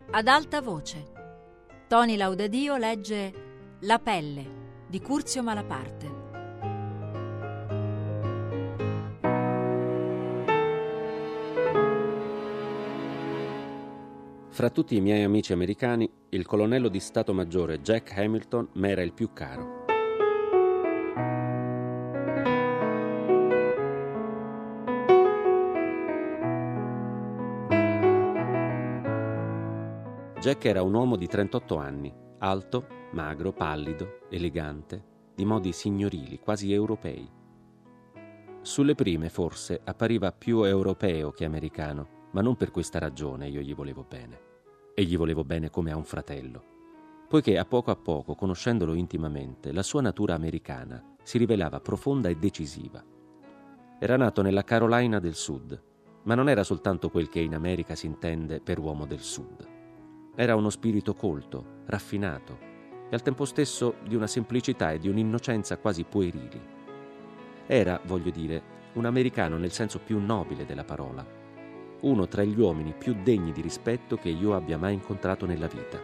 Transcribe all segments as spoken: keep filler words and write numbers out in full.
Ad alta voce. Toni Laudadio legge La pelle di Curzio Malaparte. Fra tutti i miei amici americani, il colonnello di Stato Maggiore Jack Hamilton m'era il più caro. Jack era un uomo di trentotto anni, alto, magro, pallido, elegante, di modi signorili, quasi europei. Sulle prime, forse, appariva più europeo che americano, ma non per questa ragione io gli volevo bene. E gli volevo bene come a un fratello, poiché a poco a poco, conoscendolo intimamente, la sua natura americana si rivelava profonda e decisiva. Era nato nella Carolina del Sud, ma non era soltanto quel che in America si intende per uomo del Sud. Era uno spirito colto, raffinato e al tempo stesso di una semplicità e di un'innocenza quasi puerili. Era, voglio dire, un americano nel senso più nobile della parola, uno tra gli uomini più degni di rispetto che io abbia mai incontrato nella vita.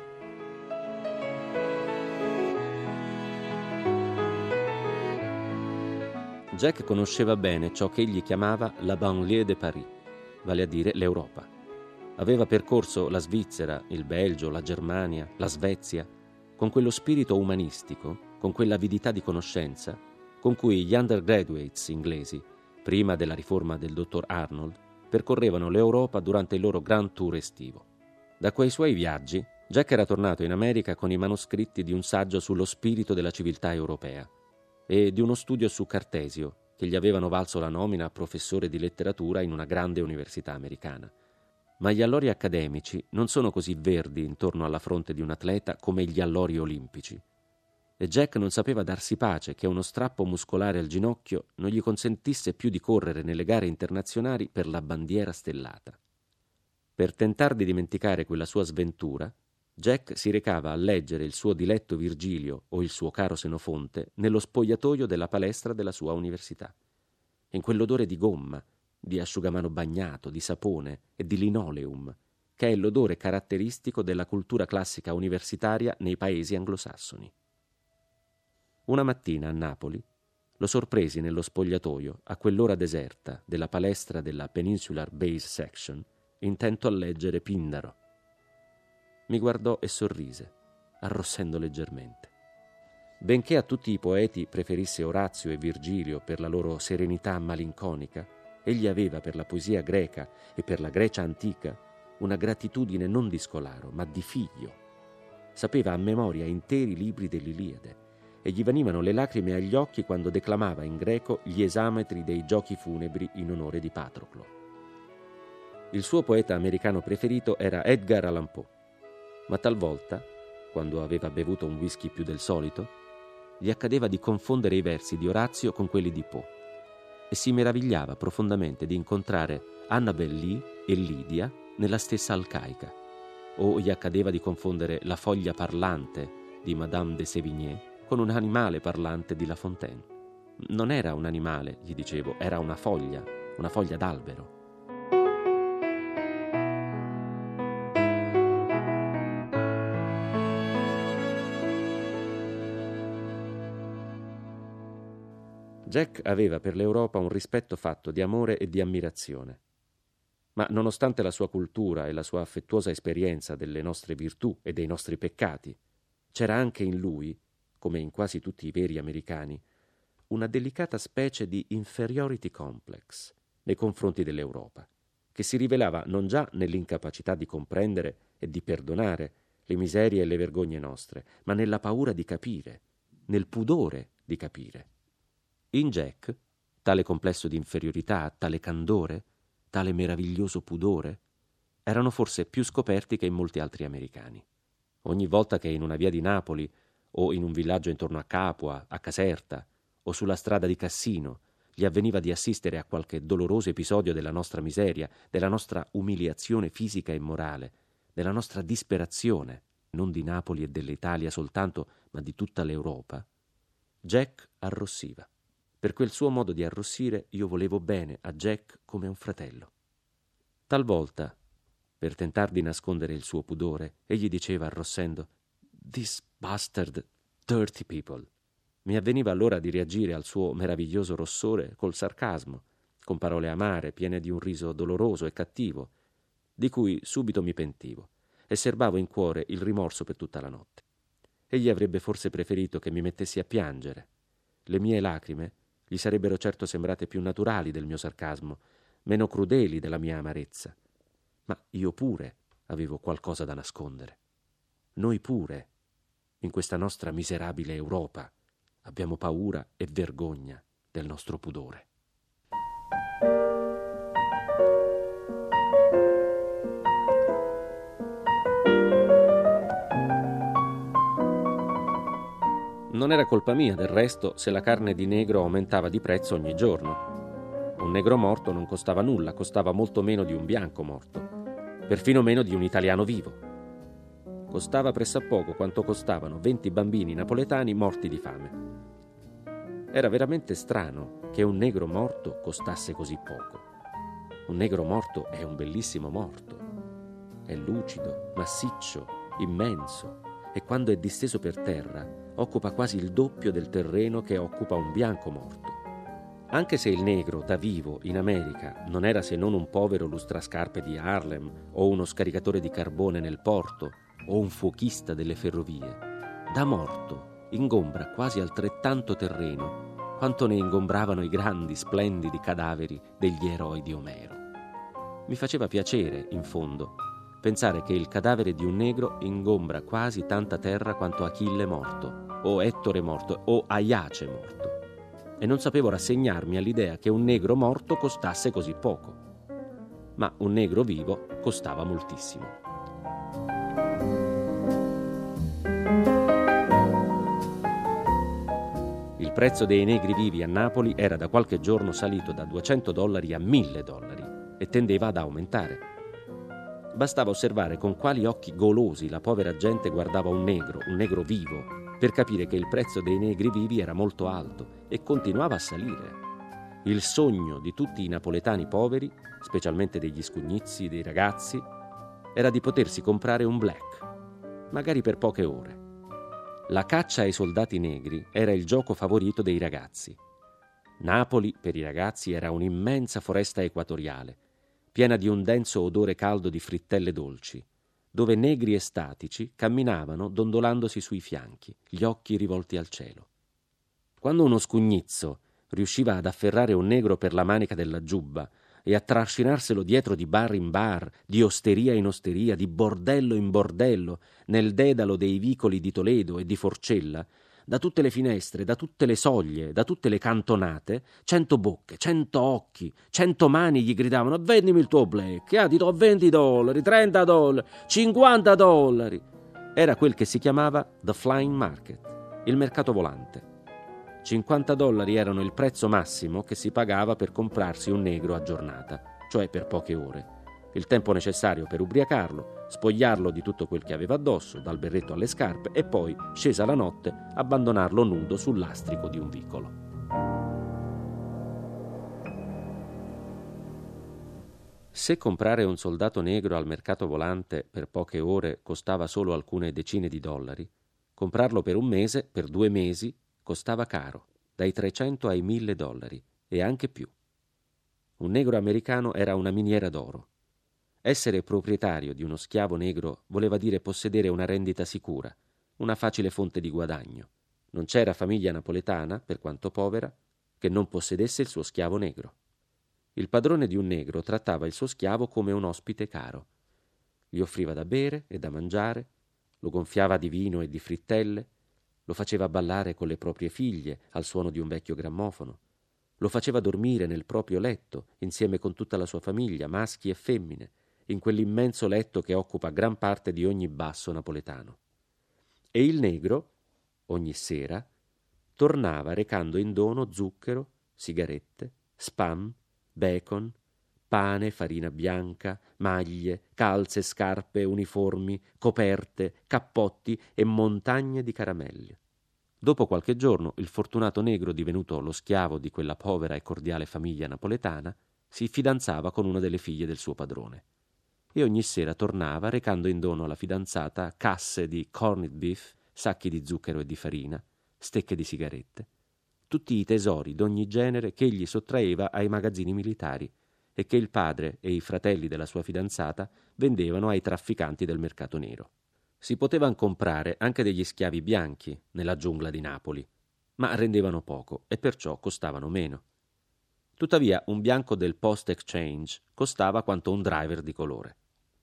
Jack conosceva bene ciò che egli chiamava la banlieue de Paris, vale a dire l'Europa. Aveva percorso la Svizzera, il Belgio, la Germania, la Svezia, con quello spirito umanistico, con quell'avidità di conoscenza, con cui gli undergraduates inglesi, prima della riforma del dottor Arnold, percorrevano l'Europa durante il loro grand tour estivo. Da quei suoi viaggi, Jack era tornato in America con i manoscritti di un saggio sullo spirito della civiltà europea e di uno studio su Cartesio, che gli avevano valso la nomina a professore di letteratura in una grande università americana. Ma gli allori accademici non sono così verdi intorno alla fronte di un atleta come gli allori olimpici. E Jack non sapeva darsi pace che uno strappo muscolare al ginocchio non gli consentisse più di correre nelle gare internazionali per la bandiera stellata. Per tentar di dimenticare quella sua sventura, Jack si recava a leggere il suo diletto Virgilio o il suo caro Senofonte nello spogliatoio della palestra della sua università. In quell'odore di gomma, di asciugamano bagnato, di sapone e di linoleum, che è l'odore caratteristico della cultura classica universitaria nei paesi anglosassoni. Una mattina a Napoli lo sorpresi nello spogliatoio, a quell'ora deserta della palestra della Peninsular Base Section, intento a leggere Pindaro. Mi guardò e sorrise, arrossendo leggermente. Benché a tutti i poeti preferisse Orazio e Virgilio per la loro serenità malinconica, egli aveva per la poesia greca e per la Grecia antica una gratitudine non di scolaro, ma di figlio. Sapeva a memoria interi libri dell'Iliade e gli venivano le lacrime agli occhi quando declamava in greco gli esametri dei giochi funebri in onore di Patroclo. Il suo poeta americano preferito era Edgar Allan Poe, ma talvolta, quando aveva bevuto un whisky più del solito, gli accadeva di confondere i versi di Orazio con quelli di Poe e si meravigliava profondamente di incontrare Annabel Lee e Lidia nella stessa Alcaica, o gli accadeva di confondere la foglia parlante di Madame de Sévigné con un animale parlante di La Fontaine. Non era un animale, gli dicevo, era una foglia, una foglia d'albero. Jack aveva per l'Europa un rispetto fatto di amore e di ammirazione. Ma nonostante la sua cultura e la sua affettuosa esperienza delle nostre virtù e dei nostri peccati, c'era anche in lui, come in quasi tutti i veri americani, una delicata specie di inferiority complex nei confronti dell'Europa, che si rivelava non già nell'incapacità di comprendere e di perdonare le miserie e le vergogne nostre, ma nella paura di capire, nel pudore di capire. In Jack, tale complesso di inferiorità, tale candore, tale meraviglioso pudore, erano forse più scoperti che in molti altri americani. Ogni volta che in una via di Napoli, o in un villaggio intorno a Capua, a Caserta, o sulla strada di Cassino, gli avveniva di assistere a qualche doloroso episodio della nostra miseria, della nostra umiliazione fisica e morale, della nostra disperazione, non di Napoli e dell'Italia soltanto, ma di tutta l'Europa, Jack arrossiva. Per quel suo modo di arrossire io volevo bene a Jack come a un fratello. Talvolta, Per tentar di nascondere il suo pudore, egli diceva arrossendo «These bastard, dirty people». Mi avveniva allora di reagire al suo meraviglioso rossore col sarcasmo, con parole amare, piene di un riso doloroso e cattivo, di cui subito mi pentivo, e serbavo in cuore il rimorso per tutta la notte. Egli avrebbe forse preferito che mi mettessi a piangere. Le mie lacrime gli sarebbero certo sembrate più naturali del mio sarcasmo, meno crudeli della mia amarezza. Ma io pure avevo qualcosa da nascondere. Noi pure, in questa nostra miserabile Europa, abbiamo paura e vergogna del nostro pudore. Non era colpa mia, del resto, se la carne di negro aumentava di prezzo ogni giorno. Un negro morto non costava nulla, costava molto meno di un bianco morto, perfino meno di un italiano vivo. Costava pressappoco quanto costavano venti bambini napoletani morti di fame. Era veramente strano che un negro morto costasse così poco. Un negro morto è un bellissimo morto. È lucido, massiccio, immenso, e quando è disteso per terra occupa quasi il doppio del terreno che occupa un bianco morto. Anche se il negro, da vivo, in America, non era se non un povero lustrascarpe di Harlem o uno scaricatore di carbone nel porto o un fuochista delle ferrovie, da morto ingombra quasi altrettanto terreno quanto ne ingombravano i grandi, splendidi cadaveri degli eroi di Omero. Mi faceva piacere, in fondo, pensare che il cadavere di un negro ingombra quasi tanta terra quanto Achille morto, o Ettore morto, o Aiace morto. E non sapevo rassegnarmi all'idea che un negro morto costasse così poco. Ma un negro vivo costava moltissimo. Il prezzo dei negri vivi a Napoli era da qualche giorno salito da duecento dollari a mille dollari e tendeva ad aumentare. Bastava osservare con quali occhi golosi la povera gente guardava un negro, un negro vivo, per capire che il prezzo dei negri vivi era molto alto e continuava a salire. Il sogno di tutti i napoletani poveri, specialmente degli scugnizi, dei ragazzi, era di potersi comprare un black, magari per poche ore. La caccia ai soldati negri era il gioco favorito dei ragazzi. Napoli, per i ragazzi, era un'immensa foresta equatoriale, piena di un denso odore caldo di frittelle dolci, dove negri estatici camminavano dondolandosi sui fianchi, gli occhi rivolti al cielo. Quando uno scugnizzo riusciva ad afferrare un negro per la manica della giubba e a trascinarselo dietro di bar in bar, di osteria in osteria, di bordello in bordello, nel dedalo dei vicoli di Toledo e di Forcella, da tutte le finestre, da tutte le soglie, da tutte le cantonate, cento bocche, cento occhi, cento mani gli gridavano «Vendimi il tuo black, ah, ti do venti dollari, trenta dollari, cinquanta dollari». Era quel che si chiamava The Flying Market, il mercato volante. cinquanta dollari erano il prezzo massimo che si pagava per comprarsi un negro a giornata, cioè per poche ore. Il tempo necessario per ubriacarlo, spogliarlo di tutto quel che aveva addosso, dal berretto alle scarpe, e poi, scesa la notte, abbandonarlo nudo sul lastrico di un vicolo. Se comprare un soldato negro al mercato volante per poche ore costava solo alcune decine di dollari, comprarlo per un mese, per due mesi, costava caro, dai trecento ai mille dollari, e anche più. Un negro americano era una miniera d'oro. Essere proprietario di uno schiavo negro voleva dire possedere una rendita sicura, una facile fonte di guadagno. Non c'era famiglia napoletana, per quanto povera, che non possedesse il suo schiavo negro. Il padrone di un negro trattava il suo schiavo come un ospite caro. Gli offriva da bere e da mangiare, lo gonfiava di vino e di frittelle, lo faceva ballare con le proprie figlie al suono di un vecchio grammofono, lo faceva dormire nel proprio letto insieme con tutta la sua famiglia, maschi e femmine, in quell'immenso letto che occupa gran parte di ogni basso napoletano. E il negro, ogni sera, tornava recando in dono zucchero, sigarette, spam, bacon, pane, farina bianca, maglie, calze, scarpe, uniformi, coperte, cappotti e montagne di caramelle. Dopo qualche giorno il fortunato negro, divenuto lo schiavo di quella povera e cordiale famiglia napoletana, si fidanzava con una delle figlie del suo padrone. e ogni sera tornava recando in dono alla fidanzata casse di corned beef, sacchi di zucchero e di farina, stecche di sigarette, tutti i tesori d'ogni genere che egli sottraeva ai magazzini militari e che il padre e i fratelli della sua fidanzata vendevano ai trafficanti del mercato nero. Si potevano comprare anche degli schiavi bianchi nella giungla di Napoli, ma rendevano poco e perciò costavano meno. Tuttavia un bianco del Post Exchange costava quanto un driver di colore.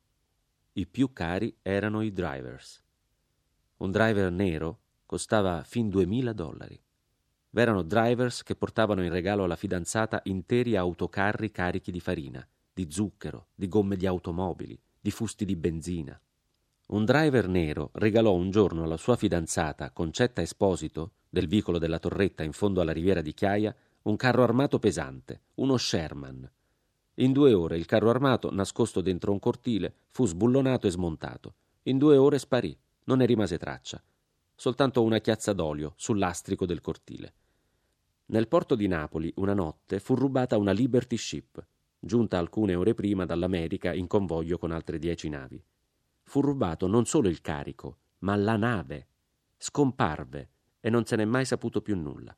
I più cari erano i drivers. Un driver nero costava fin duemila dollari. V'erano drivers che portavano in regalo alla fidanzata interi autocarri carichi di farina, di zucchero, di gomme di automobili, di fusti di benzina. Un driver nero regalò un giorno alla sua fidanzata, Concetta Esposito, del vicolo della Torretta in fondo alla riviera di Chiaia, un carro armato pesante, uno Sherman. In due ore il carro armato, nascosto dentro un cortile, fu sbullonato e smontato. In due ore sparì, non ne rimase traccia. Soltanto una chiazza d'olio sul lastrico del cortile. Nel porto di Napoli, una notte, fu rubata una Liberty Ship, giunta alcune ore prima dall'America in convoglio con altre dieci navi. Fu rubato non solo il carico, ma la nave. Scomparve e non se n'è mai saputo più nulla.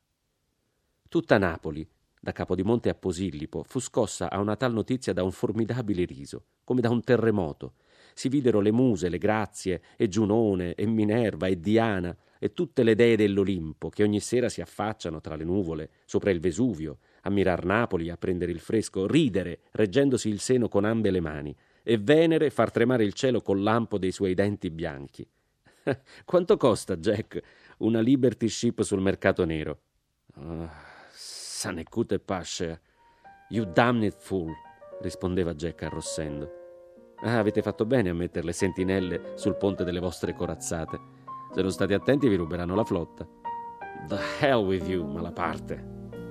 Tutta Napoli, da Capodimonte a Posillipo, fu scossa a una tal notizia da un formidabile riso, come da un terremoto. Si videro le muse, le Grazie, e Giunone, e Minerva, e Diana, e tutte le dee dell'Olimpo, che ogni sera si affacciano tra le nuvole, sopra il Vesuvio, a mirar Napoli, a prendere il fresco, ridere, reggendosi il seno con ambe le mani, e Venere far tremare il cielo col lampo dei suoi denti bianchi. Quanto costa, Jack, una Liberty Ship sul mercato nero? Uh, Sanecute Pasce, you damned fool, rispondeva Jack arrossendo. Ah, avete fatto bene a mettere le sentinelle sul ponte delle vostre corazzate. Se non state attenti vi ruberanno la flotta. The hell with you, malaparte.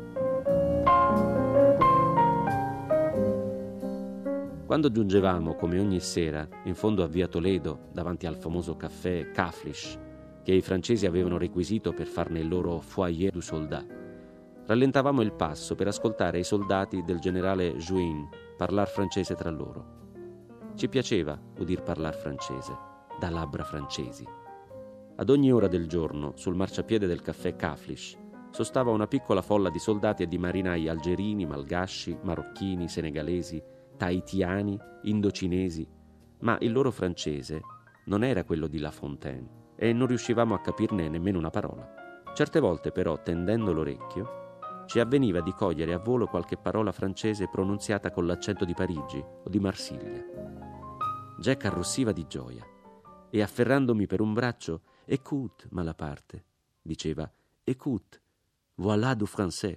Quando giungevamo, come ogni sera, in fondo a via Toledo, davanti al famoso caffè Caflish, che i francesi avevano requisito per farne il loro foyer du soldat, rallentavamo il passo per ascoltare i soldati del generale Juin parlar francese tra loro. Ci piaceva udir parlar francese, da labbra francesi. Ad ogni ora del giorno, sul marciapiede del caffè Caflish, sostava una piccola folla di soldati e di marinai algerini, malgasci, marocchini, senegalesi, tahitiani, indocinesi, ma il loro francese non era quello di La Fontaine e non riuscivamo a capirne nemmeno una parola. Certe volte però, tendendo l'orecchio, ci avveniva di cogliere a volo qualche parola francese pronunziata con l'accento di Parigi o di Marsiglia. Jack arrossiva di gioia e, afferrandomi per un braccio, «Écoute, malaparte», diceva, «Écoute, voilà du français».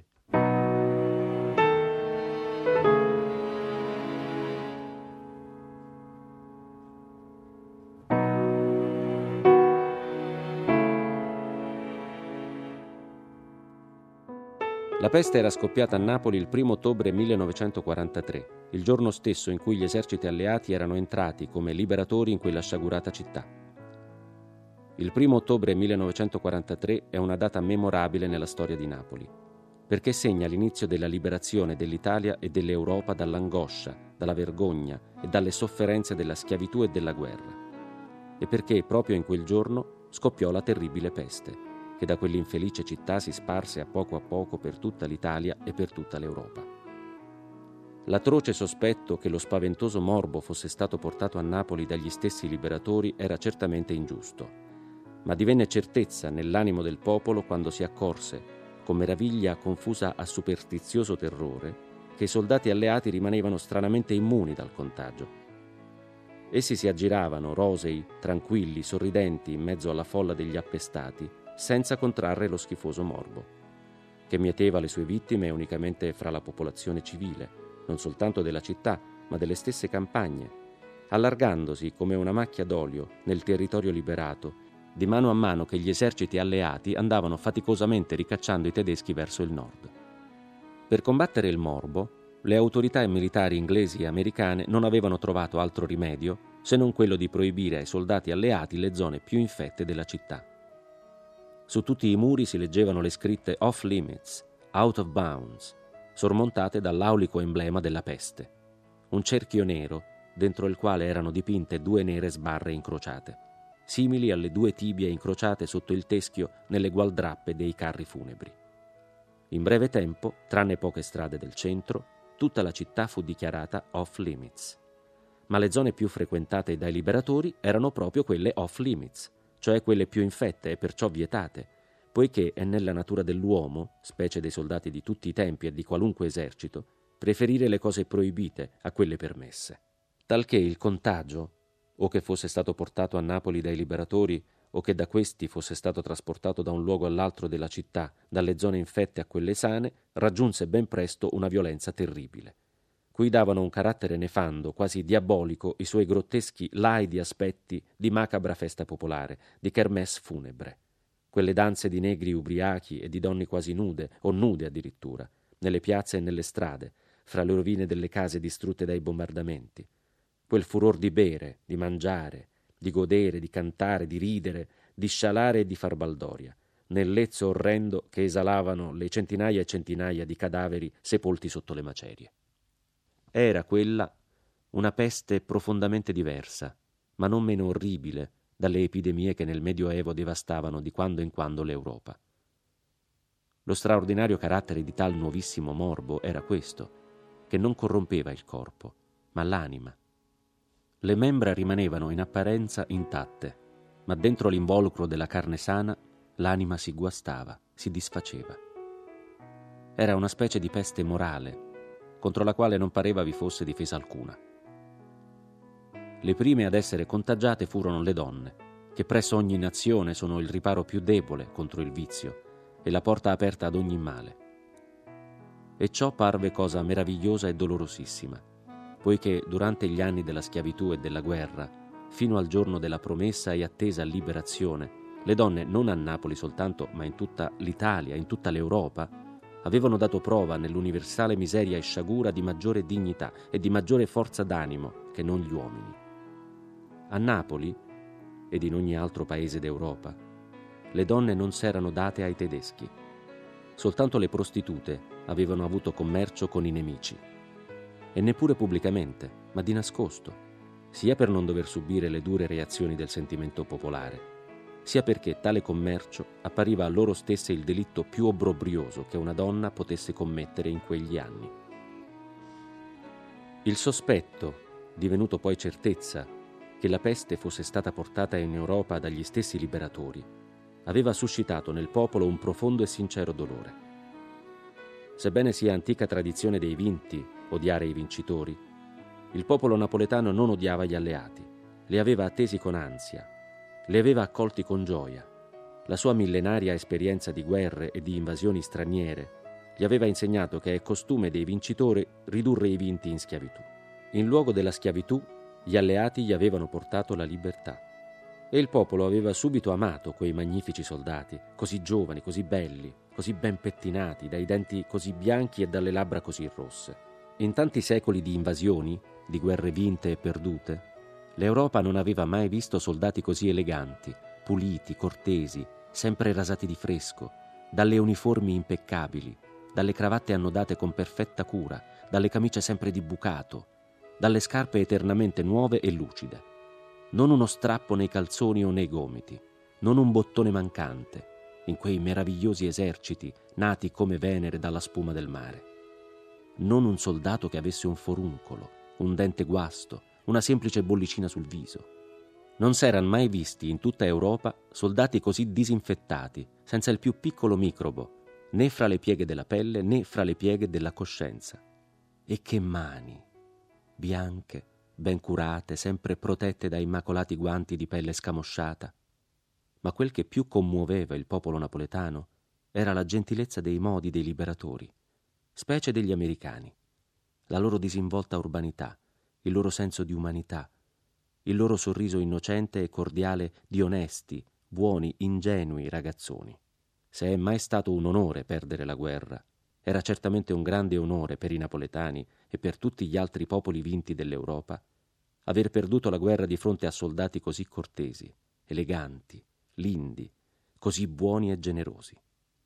La peste era scoppiata a Napoli il primo ottobre millenovecentoquarantatré, il giorno stesso in cui gli eserciti alleati erano entrati come liberatori in quella sciagurata città. Il primo ottobre millenovecentoquarantatré è una data memorabile nella storia di Napoli, perché segna l'inizio della liberazione dell'Italia e dell'Europa dall'angoscia, dalla vergogna e dalle sofferenze della schiavitù e della guerra, e perché proprio in quel giorno scoppiò la terribile peste, che da quell'infelice città si sparse a poco a poco per tutta l'Italia e per tutta l'Europa. L'atroce sospetto che lo spaventoso morbo fosse stato portato a Napoli dagli stessi liberatori era certamente ingiusto, ma divenne certezza nell'animo del popolo quando si accorse, con meraviglia confusa a superstizioso terrore, che i soldati alleati rimanevano stranamente immuni dal contagio. Essi si aggiravano, rosei, tranquilli, sorridenti in mezzo alla folla degli appestati, senza contrarre lo schifoso morbo, che mieteva le sue vittime unicamente fra la popolazione civile, non soltanto della città, ma delle stesse campagne, allargandosi come una macchia d'olio nel territorio liberato, di mano a mano che gli eserciti alleati andavano faticosamente ricacciando i tedeschi verso il nord. Per combattere il morbo, le autorità militari inglesi e americane non avevano trovato altro rimedio se non quello di proibire ai soldati alleati le zone più infette della città. Su tutti i muri si leggevano le scritte «Off Limits», «Out of Bounds», sormontate dall'aulico emblema della peste, un cerchio nero dentro il quale erano dipinte due nere sbarre incrociate, simili alle due tibie incrociate sotto il teschio nelle gualdrappe dei carri funebri. In breve tempo, tranne poche strade del centro, tutta la città fu dichiarata off limits. Ma le zone più frequentate dai liberatori erano proprio quelle off limits, cioè quelle più infette e perciò vietate, poiché è nella natura dell'uomo, specie dei soldati di tutti i tempi e di qualunque esercito, preferire le cose proibite a quelle permesse. Talché il contagio, o che fosse stato portato a Napoli dai liberatori, o che da questi fosse stato trasportato da un luogo all'altro della città, dalle zone infette a quelle sane, raggiunse ben presto una violenza terribile, cui davano un carattere nefando, quasi diabolico, i suoi grotteschi laidi aspetti di macabra festa popolare, di kermesse funebre, quelle danze di negri ubriachi e di donne quasi nude, o nude addirittura, nelle piazze e nelle strade, fra le rovine delle case distrutte dai bombardamenti, quel furor di bere, di mangiare, di godere, di cantare, di ridere, di scialare e di far baldoria, nel lezzo orrendo che esalavano le centinaia e centinaia di cadaveri sepolti sotto le macerie. Era quella una peste profondamente diversa, ma non meno orribile dalle epidemie che nel Medioevo devastavano di quando in quando l'Europa. Lo straordinario carattere di tal nuovissimo morbo era questo, che non corrompeva il corpo, ma l'anima. Le membra rimanevano in apparenza intatte, ma dentro l'involucro della carne sana l'anima si guastava, si disfaceva. Era una specie di peste morale, contro la quale non pareva vi fosse difesa alcuna. Le prime ad essere contagiate furono le donne, che presso ogni nazione sono il riparo più debole contro il vizio e la porta aperta ad ogni male. E ciò parve cosa meravigliosa e dolorosissima, poiché durante gli anni della schiavitù e della guerra, fino al giorno della promessa e attesa liberazione, le donne, non a Napoli soltanto, ma in tutta l'Italia, in tutta l'Europa, avevano dato prova nell'universale miseria e sciagura di maggiore dignità e di maggiore forza d'animo che non gli uomini. A Napoli, ed in ogni altro paese d'Europa, le donne non s'erano date ai tedeschi. Soltanto le prostitute avevano avuto commercio con i nemici. E neppure pubblicamente, ma di nascosto, sia per non dover subire le dure reazioni del sentimento popolare, sia perché tale commercio appariva a loro stesse il delitto più obbrobrioso che una donna potesse commettere in quegli anni. Il sospetto, divenuto poi certezza, che la peste fosse stata portata in Europa dagli stessi liberatori, aveva suscitato nel popolo un profondo e sincero dolore. Sebbene sia antica tradizione dei vinti odiare i vincitori, il popolo napoletano non odiava gli alleati, li aveva attesi con ansia, li aveva accolti con gioia. La sua millenaria esperienza di guerre e di invasioni straniere gli aveva insegnato che è costume dei vincitori ridurre i vinti in schiavitù. In luogo della schiavitù, gli alleati gli avevano portato la libertà. E il popolo aveva subito amato quei magnifici soldati, così giovani, così belli, così ben pettinati, dai denti così bianchi e dalle labbra così rosse. In tanti secoli di invasioni, di guerre vinte e perdute, l'Europa non aveva mai visto soldati così eleganti, puliti, cortesi, sempre rasati di fresco, dalle uniformi impeccabili, dalle cravatte annodate con perfetta cura, dalle camicie sempre di bucato, dalle scarpe eternamente nuove e lucide. Non uno strappo nei calzoni o nei gomiti, non un bottone mancante, in quei meravigliosi eserciti nati come Venere dalla spuma del mare. Non un soldato che avesse un foruncolo, un dente guasto, una semplice bollicina sul viso. Non s'eran mai visti in tutta Europa soldati così disinfettati, senza il più piccolo microbo, né fra le pieghe della pelle né fra le pieghe della coscienza. E che mani, bianche, ben curate, sempre protette da immacolati guanti di pelle scamosciata. Ma quel che più commuoveva il popolo napoletano era la gentilezza dei modi dei liberatori, specie degli americani, la loro disinvolta urbanità, il loro senso di umanità, il loro sorriso innocente e cordiale di onesti, buoni, ingenui ragazzoni. Se è mai stato un onore perdere la guerra, era certamente un grande onore per i napoletani e per tutti gli altri popoli vinti dell'Europa aver perduto la guerra di fronte a soldati così cortesi, eleganti, lindi, così buoni e generosi.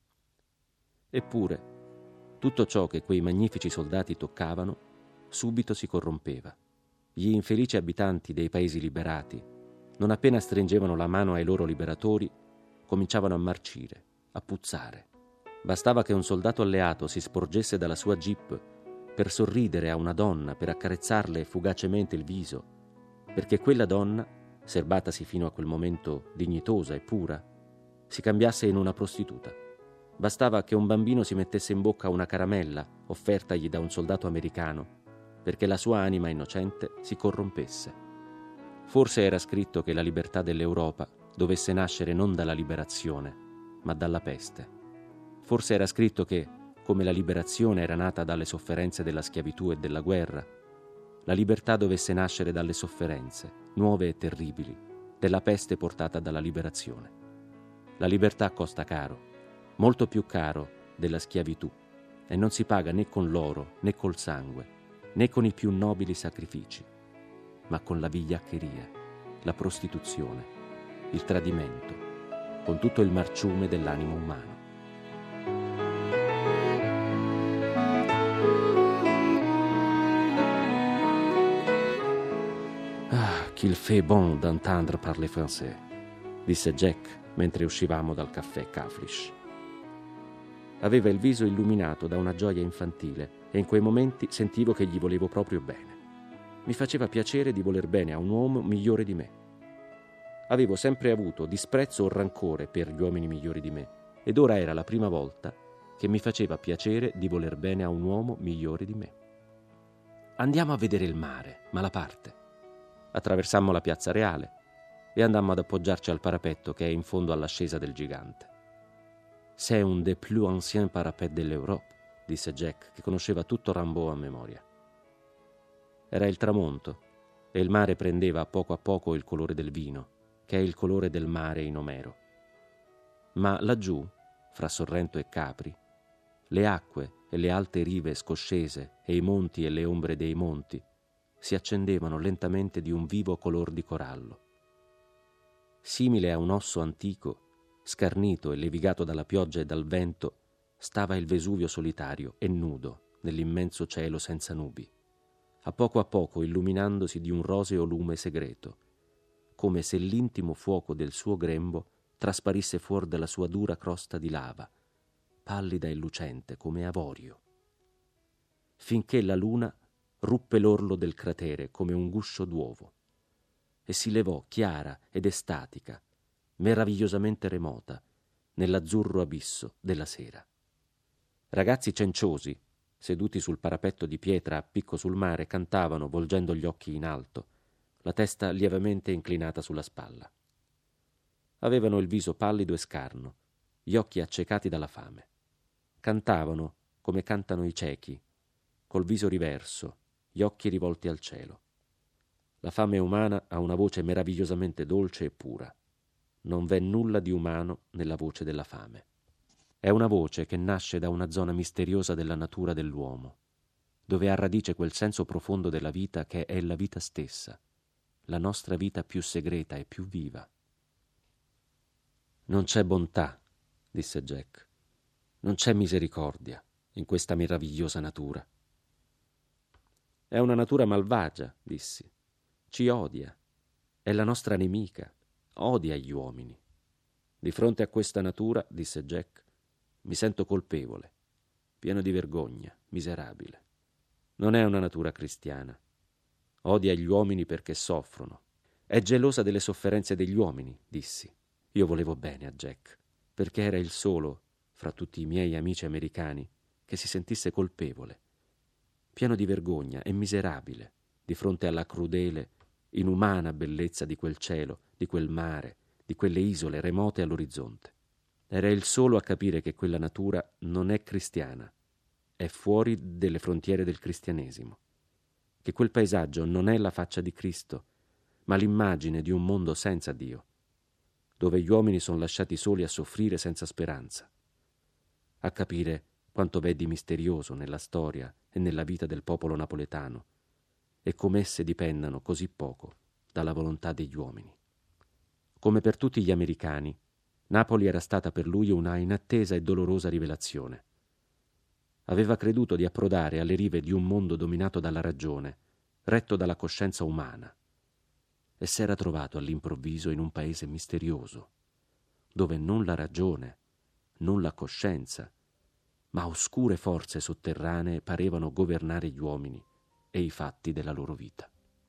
Eppure, tutto ciò che quei magnifici soldati toccavano subito si corrompeva. gli infelici abitanti dei paesi liberati, non appena stringevano la mano ai loro liberatori, cominciavano a marcire, a puzzare. Bastava che un soldato alleato si sporgesse dalla sua jeep per sorridere a una donna, per accarezzarle fugacemente il viso, perché quella donna, serbatasi fino a quel momento dignitosa e pura, si cambiasse in una prostituta. Bastava che un bambino si mettesse in bocca una caramella offertagli da un soldato americano perché la sua anima innocente si corrompesse. Forse era scritto che la libertà dell'Europa dovesse nascere non dalla liberazione, ma dalla peste. Forse era scritto che, come la liberazione era nata dalle sofferenze della schiavitù e della guerra, la libertà dovesse nascere dalle sofferenze, nuove e terribili, della peste portata dalla liberazione. La libertà costa caro, molto più caro della schiavitù, e non si paga né con l'oro né col sangue, né con i più nobili sacrifici, ma con la vigliaccheria, la prostituzione, il tradimento, con tutto il marciume dell'animo umano. Ah, qu'il fait bon d'entendre parler français, disse Jack mentre uscivamo dal caffè Caflish. Aveva il viso illuminato da una gioia infantile e in quei momenti sentivo che gli volevo proprio bene. Mi faceva piacere di voler bene a un uomo migliore di me. Avevo sempre avuto disprezzo o rancore per gli uomini migliori di me ed ora era la prima volta che mi faceva piacere di voler bene a un uomo migliore di me. Andiamo a vedere il mare, Malaparte. Attraversammo la piazza Reale e andammo ad appoggiarci al parapetto che è in fondo all'ascesa del gigante. «C'est un des plus anciens parapets de l'Europe», disse Jack, che conosceva tutto Rimbaud a memoria. Era il tramonto e il mare prendeva a poco a poco il colore del vino, che è il colore del mare in Omero. Ma laggiù, fra Sorrento e Capri, le acque e le alte rive scoscese e i monti e le ombre dei monti si accendevano lentamente di un vivo color di corallo. Simile a un osso antico, scarnito e levigato dalla pioggia e dal vento, stava il Vesuvio solitario e nudo nell'immenso cielo senza nubi, a poco a poco illuminandosi di un roseo lume segreto, come se l'intimo fuoco del suo grembo trasparisse fuori dalla sua dura crosta di lava, pallida e lucente come avorio, finché la luna ruppe l'orlo del cratere come un guscio d'uovo e si levò chiara ed estatica, meravigliosamente remota, nell'azzurro abisso della sera. Ragazzi cenciosi, seduti sul parapetto di pietra a picco sul mare, cantavano volgendo gli occhi in alto, la testa lievemente inclinata sulla spalla. Avevano il viso pallido e scarno, gli occhi accecati dalla fame. Cantavano come cantano i ciechi, col viso riverso, gli occhi rivolti al cielo. La fame umana ha una voce meravigliosamente dolce e pura. Non v'è nulla di umano nella voce della fame. È una voce che nasce da una zona misteriosa della natura dell'uomo, dove ha radice quel senso profondo della vita che è la vita stessa, la nostra vita più segreta e più viva. Non c'è bontà, disse Jack, non c'è misericordia in questa meravigliosa natura. È una natura malvagia, dissi, ci odia, è la nostra nemica, odia gli uomini. Di fronte a questa natura, disse Jack, mi sento colpevole, pieno di vergogna, miserabile. Non è una natura cristiana. Odia gli uomini perché soffrono. È gelosa delle sofferenze degli uomini, dissi. Io volevo bene a Jack, perché era il solo, fra tutti i miei amici americani, che si sentisse colpevole, pieno di vergogna e miserabile di fronte alla crudele, inumana bellezza di quel cielo, di quel mare, di quelle isole remote all'orizzonte. Era il solo a capire che quella natura non è cristiana, è fuori delle frontiere del cristianesimo, che quel paesaggio non è la faccia di Cristo, ma l'immagine di un mondo senza Dio, dove gli uomini sono lasciati soli a soffrire senza speranza, a capire quanto v'è di misterioso nella storia e nella vita del popolo napoletano, e come esse dipendano così poco dalla volontà degli uomini. Come per tutti gli americani, Napoli era stata per lui una inattesa e dolorosa rivelazione. Aveva creduto di approdare alle rive di un mondo dominato dalla ragione, retto dalla coscienza umana, e s'era trovato all'improvviso in un paese misterioso, dove non la ragione, non la coscienza, ma oscure forze sotterranee parevano governare gli uomini e i fatti della loro vita.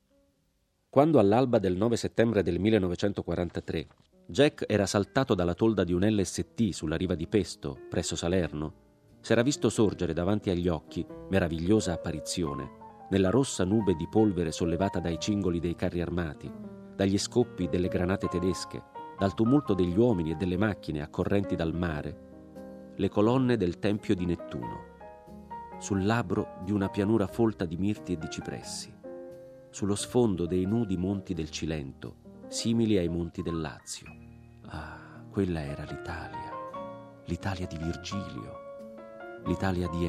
Quando all'alba del nove settembre del millenovecentoquarantatré Jack era saltato dalla tolda di un L S T sulla riva di Pesto, presso Salerno, s'era visto sorgere davanti agli occhi, meravigliosa apparizione, nella rossa nube di polvere sollevata dai cingoli dei carri armati, dagli scoppi delle granate tedesche, dal tumulto degli uomini e delle macchine accorrenti dal mare, le colonne del Tempio di Nettuno, sul labbro di una pianura folta di mirti e di cipressi, sullo sfondo dei nudi monti del Cilento, simili ai monti del Lazio. Ah, quella era l'Italia, l'Italia di Virgilio, l'Italia di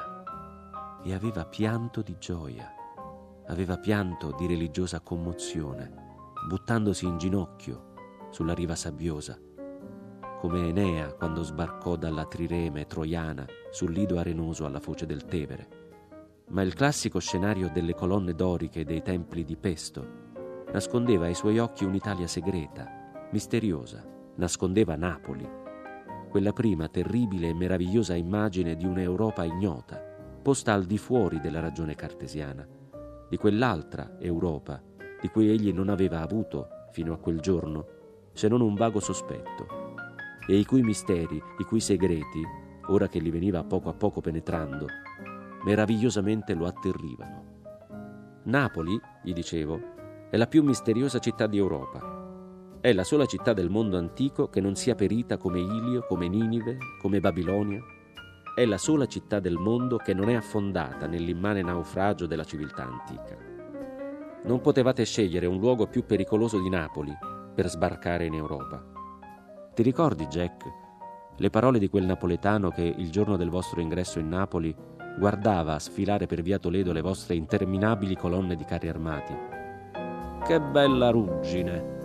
Enea, e aveva pianto di gioia, aveva pianto di religiosa commozione, buttandosi in ginocchio sulla riva sabbiosa, come Enea quando sbarcò dalla trireme troiana sul lido arenoso alla foce del Tevere. Ma il classico scenario delle colonne doriche e dei templi di Pesto nascondeva ai suoi occhi un'Italia segreta, misteriosa, nascondeva Napoli, quella prima terribile e meravigliosa immagine di un'Europa ignota, posta al di fuori della ragione cartesiana, di quell'altra Europa di cui egli non aveva avuto, fino a quel giorno, se non un vago sospetto, e i cui misteri, i cui segreti, ora che li veniva a poco a poco penetrando, meravigliosamente lo atterrivano. Napoli, gli dicevo, è la più misteriosa città di Europa. È la sola città del mondo antico che non sia perita come Ilio, come Ninive, come Babilonia. È la sola città del mondo che non è affondata nell'immane naufragio della civiltà antica. Non potevate scegliere un luogo più pericoloso di Napoli per sbarcare in Europa. Ti ricordi, Jack, le parole di quel napoletano che il giorno del vostro ingresso in Napoli guardava a sfilare per via Toledo le vostre interminabili colonne di carri armati? Che bella ruggine!